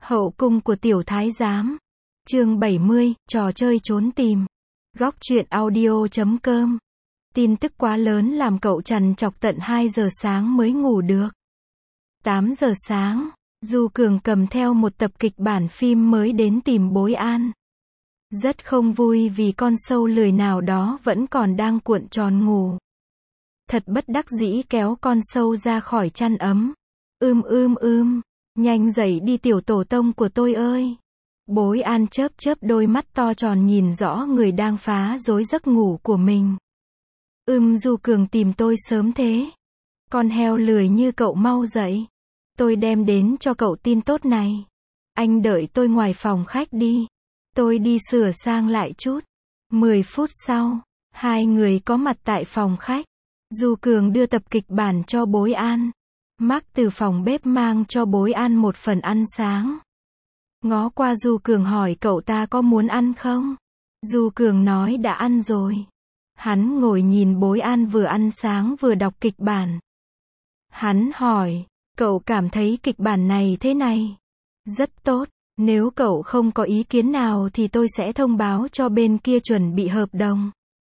Hậu cung của tiểu thái giám. Chương 70, trò chơi trốn tìm. Góc truyện audio.com. Tin tức quá lớn làm cậu trằn trọc tận 2 giờ sáng mới ngủ được. 8 giờ sáng, Du Cường cầm theo một tập kịch bản phim mới đến tìm Bối An. Rất không vui vì con sâu lười nào đó vẫn còn đang cuộn tròn ngủ. Thật bất đắc dĩ kéo con sâu ra khỏi chăn ấm. Nhanh dậy đi tiểu tổ tông của tôi ơi. Bối An chớp chớp đôi mắt to tròn nhìn rõ người đang phá rối giấc ngủ của mình. Du Cường tìm tôi sớm thế. Con heo lười như cậu mau dậy. Tôi đem đến cho cậu tin tốt này. Anh đợi tôi ngoài phòng khách đi. Tôi đi sửa sang lại chút. 10 phút sau, hai người có mặt tại phòng khách. Du Cường đưa tập kịch bản cho Bối An. Mark từ phòng bếp mang cho Bối An một phần ăn sáng. Ngó qua Du Cường hỏi cậu ta có muốn ăn không? Du Cường nói đã ăn rồi. Hắn ngồi nhìn Bối An vừa ăn sáng vừa đọc kịch bản. Hắn hỏi, cậu cảm thấy kịch bản này thế này? Rất tốt, nếu cậu không có ý kiến nào thì tôi sẽ thông báo cho bên kia chuẩn bị hợp đồng.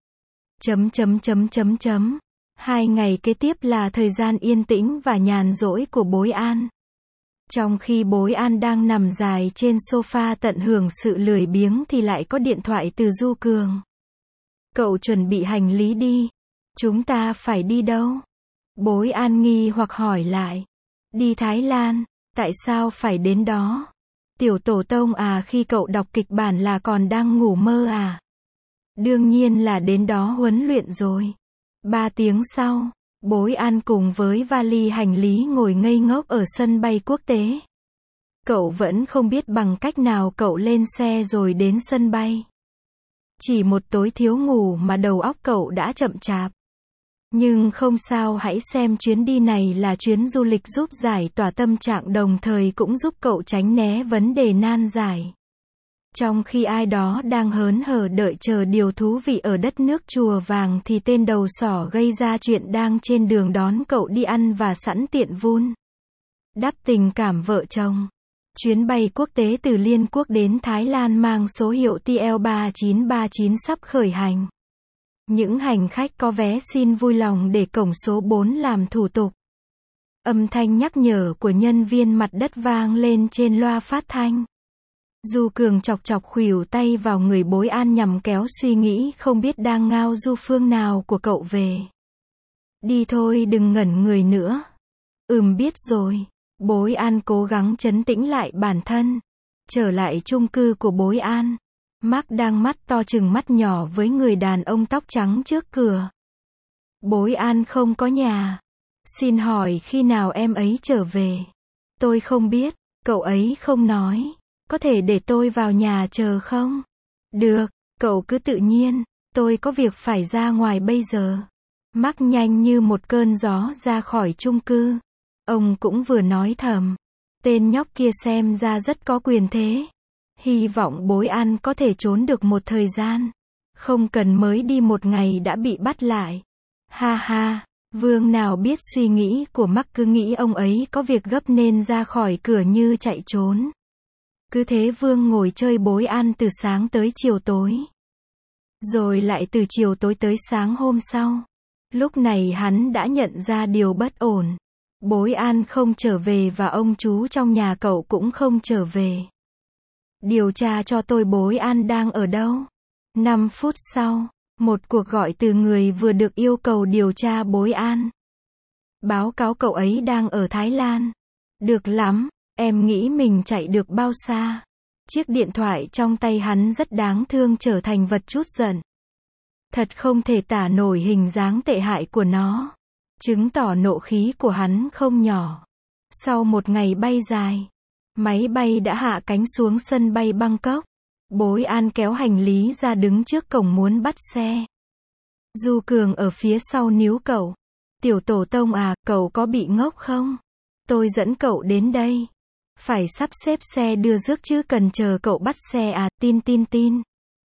2 ngày kế tiếp là thời gian yên tĩnh và nhàn rỗi của Bối An. Trong khi Bối An đang nằm dài trên sofa tận hưởng sự lười biếng thì lại có điện thoại từ Du Cường. Cậu chuẩn bị hành lý đi. Chúng ta phải đi đâu? Bối An nghi hoặc hỏi lại. Đi Thái Lan, tại sao phải đến đó? Tiểu tổ tông à, khi cậu đọc kịch bản là còn đang ngủ mơ à? Đương nhiên là đến đó huấn luyện rồi. 3 tiếng sau, Bối An cùng với vali hành lý ngồi ngây ngốc ở sân bay quốc tế. Cậu vẫn không biết bằng cách nào cậu lên xe rồi đến sân bay. Chỉ một tối thiếu ngủ mà đầu óc cậu đã chậm chạp. Nhưng không sao, hãy xem chuyến đi này là chuyến du lịch giúp giải tỏa tâm trạng, đồng thời cũng giúp cậu tránh né vấn đề nan giải. Trong khi ai đó đang hớn hở đợi chờ điều thú vị ở đất nước Chùa Vàng thì tên đầu sỏ gây ra chuyện đang trên đường đón cậu đi ăn và sẵn tiện vun đắp tình cảm vợ chồng. Chuyến bay quốc tế từ Liên Quốc đến Thái Lan mang số hiệu TL3939 sắp khởi hành. Những hành khách có vé xin vui lòng để cổng số 4 làm thủ tục. Âm thanh nhắc nhở của nhân viên mặt đất vang lên trên loa phát thanh. Du Cường chọc chọc khuỷu tay vào người Bối An nhằm kéo suy nghĩ không biết đang ngao du phương nào của cậu về. Đi thôi, đừng ngẩn người nữa. Biết rồi. Bối An cố gắng trấn tĩnh lại bản thân. Trở lại chung cư của Bối An. Mark đang mắt to chừng mắt nhỏ với người đàn ông tóc trắng trước cửa. Bối An không có nhà. Xin hỏi khi nào em ấy trở về? Tôi không biết, cậu ấy không nói. Có thể để tôi vào nhà chờ không? Được, cậu cứ tự nhiên, tôi có việc phải ra ngoài bây giờ. Mark nhanh như một cơn gió ra khỏi chung cư. Ông cũng vừa nói thầm. Tên nhóc kia xem ra rất có quyền thế. Hy vọng Bối An có thể trốn được một thời gian. Không cần mới đi một ngày đã bị bắt lại. Ha ha, Vương nào biết suy nghĩ của Mark, cứ nghĩ ông ấy có việc gấp nên ra khỏi cửa như chạy trốn. Cứ thế Vương ngồi chơi Bối An từ sáng tới chiều tối. Rồi lại từ chiều tối tới sáng hôm sau. Lúc này hắn đã nhận ra điều bất ổn. Bối An không trở về và ông chú trong nhà cậu cũng không trở về. Điều tra cho tôi Bối An đang ở đâu. 5 phút sau, một cuộc gọi từ người vừa được yêu cầu điều tra Bối An. Báo cáo cậu ấy đang ở Thái Lan. Được lắm, em nghĩ mình chạy được bao xa? Chiếc điện thoại trong tay hắn rất đáng thương trở thành vật trút giận. Thật không thể tả nổi hình dáng tệ hại của nó. Chứng tỏ nộ khí của hắn không nhỏ. Sau một ngày bay dài, máy bay đã hạ cánh xuống sân bay Bangkok. Bối An kéo hành lý ra đứng trước cổng muốn bắt xe. Du Cường ở phía sau níu cậu. Tiểu tổ tông à, cậu có bị ngốc không? Tôi dẫn cậu đến đây. Phải sắp xếp xe đưa rước chứ cần chờ cậu bắt xe à, tin.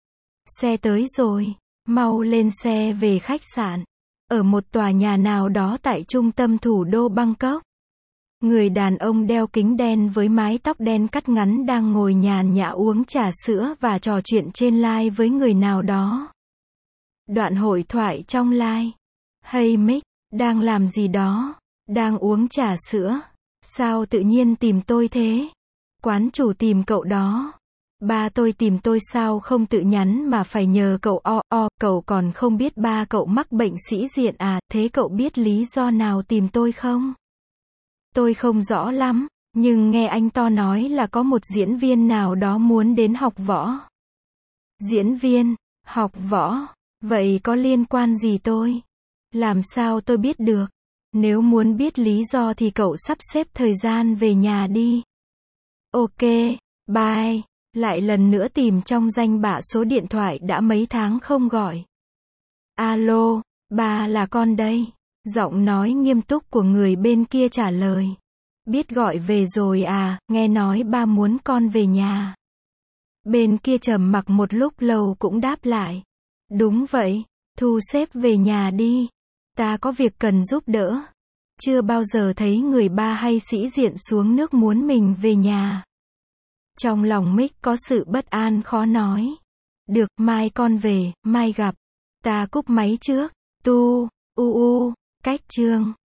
Xe tới rồi, mau lên xe về khách sạn. Ở một tòa nhà nào đó tại trung tâm thủ đô Bangkok. Người đàn ông đeo kính đen với mái tóc đen cắt ngắn đang ngồi nhàn nhã uống trà sữa và trò chuyện trên live với người nào đó. Đoạn hội thoại trong live. Hey Mick, đang làm gì đó? Đang uống trà sữa. Sao tự nhiên tìm tôi thế? Quán chủ tìm cậu đó. Ba tôi tìm tôi sao không tự nhắn mà phải nhờ cậu cậu còn không biết ba cậu mắc bệnh sĩ diện à, thế cậu biết lý do nào tìm tôi không? Tôi không rõ lắm, nhưng nghe anh to nói là có một diễn viên nào đó muốn đến học võ. Diễn viên, học võ, vậy có liên quan gì tôi? Làm sao tôi biết được? Nếu muốn biết lý do thì cậu sắp xếp thời gian về nhà đi. Ok, bye. Lại lần nữa tìm trong danh bạ số điện thoại đã mấy tháng không gọi. Alo, ba là con đây. Giọng nói nghiêm túc của người bên kia trả lời. Biết gọi về rồi à, nghe nói ba muốn con về nhà. Bên kia trầm mặc một lúc lâu cũng đáp lại. Đúng vậy, thu xếp về nhà đi. Ta có việc cần giúp đỡ. Chưa bao giờ thấy người ba hay sĩ diện xuống nước muốn mình về nhà. Trong lòng Mick có sự bất an khó nói. Được, mai con về, mai gặp. Ta cúp máy trước. Cách chương